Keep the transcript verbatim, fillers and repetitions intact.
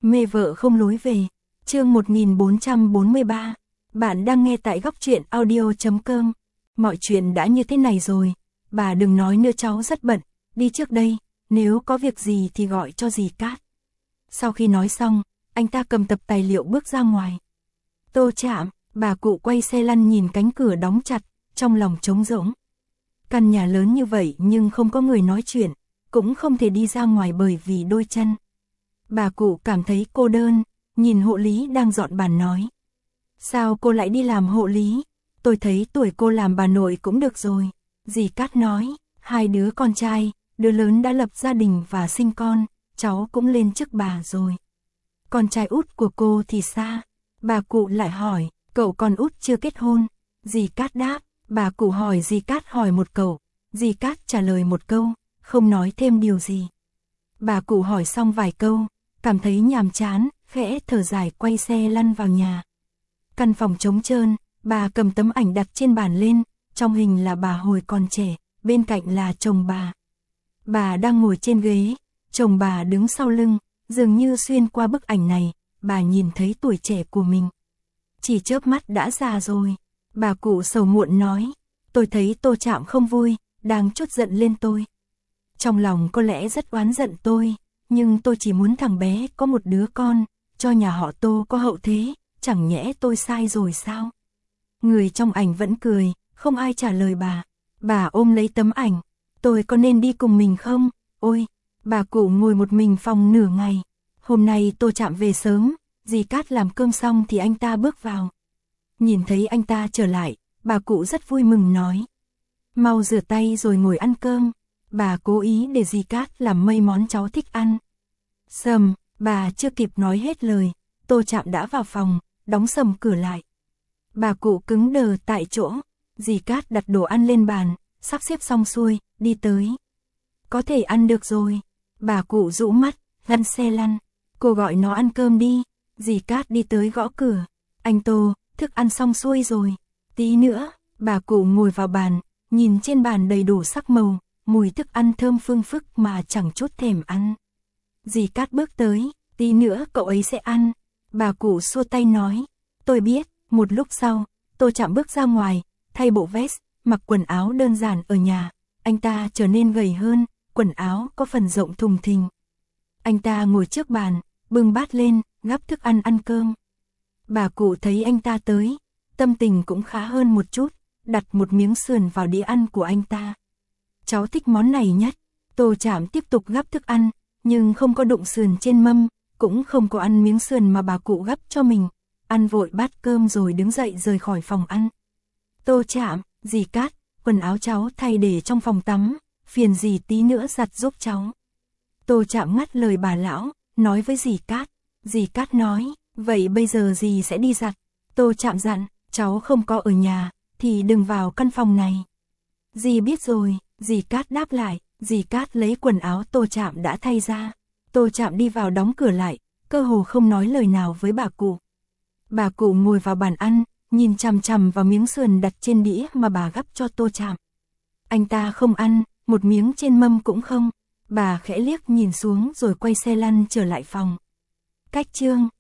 Mê vợ không lối về. Chương một nghìn bốn trăm bốn mươi ba. Bạn đang nghe tại góc truyện audio chấm com. Mọi chuyện đã như thế này rồi, bà đừng nói nữa, cháu rất bận, đi trước đây, nếu có việc gì thì gọi cho dì Cát. Sau khi nói xong, anh ta cầm tập tài liệu bước ra ngoài. Tô Trạm, bà cụ quay xe lăn nhìn cánh cửa đóng chặt, trong lòng trống rỗng. Căn nhà lớn như vậy nhưng không có người nói chuyện, cũng không thể đi ra ngoài bởi vì đôi chân. Bà cụ cảm thấy cô đơn, nhìn hộ lý đang dọn bàn nói. Sao cô lại đi làm hộ lý? Tôi thấy tuổi cô làm bà nội cũng được rồi. Dì Cát nói, hai đứa con trai, đứa lớn đã lập gia đình và sinh con, cháu cũng lên chức bà rồi. Con trai út của cô thì sao? Bà cụ lại hỏi, cậu con út chưa kết hôn? Dì Cát đáp, bà cụ hỏi dì Cát hỏi một câu, dì Cát trả lời một câu, không nói thêm điều gì. Bà cụ hỏi xong vài câu, cảm thấy nhàm chán, khẽ thở dài quay xe lăn vào nhà. Căn phòng trống trơn, bà cầm tấm ảnh đặt trên bàn lên, trong hình là bà hồi còn trẻ, bên cạnh là chồng bà. Bà đang ngồi trên ghế, chồng bà đứng sau lưng, dường như xuyên qua bức ảnh này, bà nhìn thấy tuổi trẻ của mình. Chỉ chớp mắt đã già rồi, bà cụ sầu muộn nói, tôi thấy Tô Trạm không vui, đang trút giận lên tôi. Trong lòng có lẽ rất oán giận tôi, nhưng tôi chỉ muốn thằng bé có một đứa con, cho nhà họ Tô có hậu thế, chẳng nhẽ tôi sai rồi sao? Người trong ảnh vẫn cười, không ai trả lời bà. Bà ôm lấy tấm ảnh, tôi có nên đi cùng mình không? Ôi, bà cụ ngồi một mình phòng nửa ngày. Hôm nay Tô Trạm về sớm, dì Cát làm cơm xong thì anh ta bước vào. Nhìn thấy anh ta trở lại, bà cụ rất vui mừng nói. Mau rửa tay rồi ngồi ăn cơm. Bà cố ý để dì Cát làm mấy món cháu thích ăn. Sầm, bà chưa kịp nói hết lời, Tô Trạm đã vào phòng, đóng sầm cửa lại. Bà cụ cứng đờ tại chỗ, dì Cát đặt đồ ăn lên bàn, sắp xếp xong xuôi, đi tới. Có thể ăn được rồi. Bà cụ rũ mắt, lăn xe lăn. Cô gọi nó ăn cơm đi. Dì Cát đi tới gõ cửa. Anh Tô, thức ăn xong xuôi rồi. Tí nữa, bà cụ ngồi vào bàn, nhìn trên bàn đầy đủ sắc màu, mùi thức ăn thơm phương phức mà chẳng chút thèm ăn. Dì Cát bước tới, tí nữa cậu ấy sẽ ăn. Bà cụ xua tay nói, tôi biết. Một lúc sau, Tô Trạm bước ra ngoài, thay bộ vest, mặc quần áo đơn giản ở nhà. Anh ta trở nên gầy hơn, quần áo có phần rộng thùng thình. Anh ta ngồi trước bàn, bưng bát lên, gắp thức ăn ăn cơm. Bà cụ thấy anh ta tới, tâm tình cũng khá hơn một chút, đặt một miếng sườn vào đĩa ăn của anh ta. Cháu thích món này nhất. Tô Trạm tiếp tục gắp thức ăn, nhưng không có đụng sườn trên mâm, cũng không có ăn miếng sườn mà bà cụ gắp cho mình. Ăn vội bát cơm rồi đứng dậy rời khỏi phòng ăn. Tô Trạm, dì Cát, quần áo cháu thay để trong phòng tắm, phiền dì tí nữa giặt giúp cháu. Tô Trạm ngắt lời bà lão, nói với dì Cát. Dì Cát nói, vậy bây giờ dì sẽ đi giặt. Tô Trạm dặn, cháu không có ở nhà, thì đừng vào căn phòng này. Dì biết rồi, dì Cát đáp lại. Dì Cát lấy quần áo Tô Trạm đã thay ra. Tô Trạm đi vào đóng cửa lại, cơ hồ không nói lời nào với bà cụ. Bà cụ ngồi vào bàn ăn, nhìn chằm chằm vào miếng sườn đặt trên đĩa mà bà gắp cho Tô Trạm. Anh ta không ăn, một miếng trên mâm cũng không. Bà khẽ liếc nhìn xuống rồi quay xe lăn trở lại phòng. Cách chương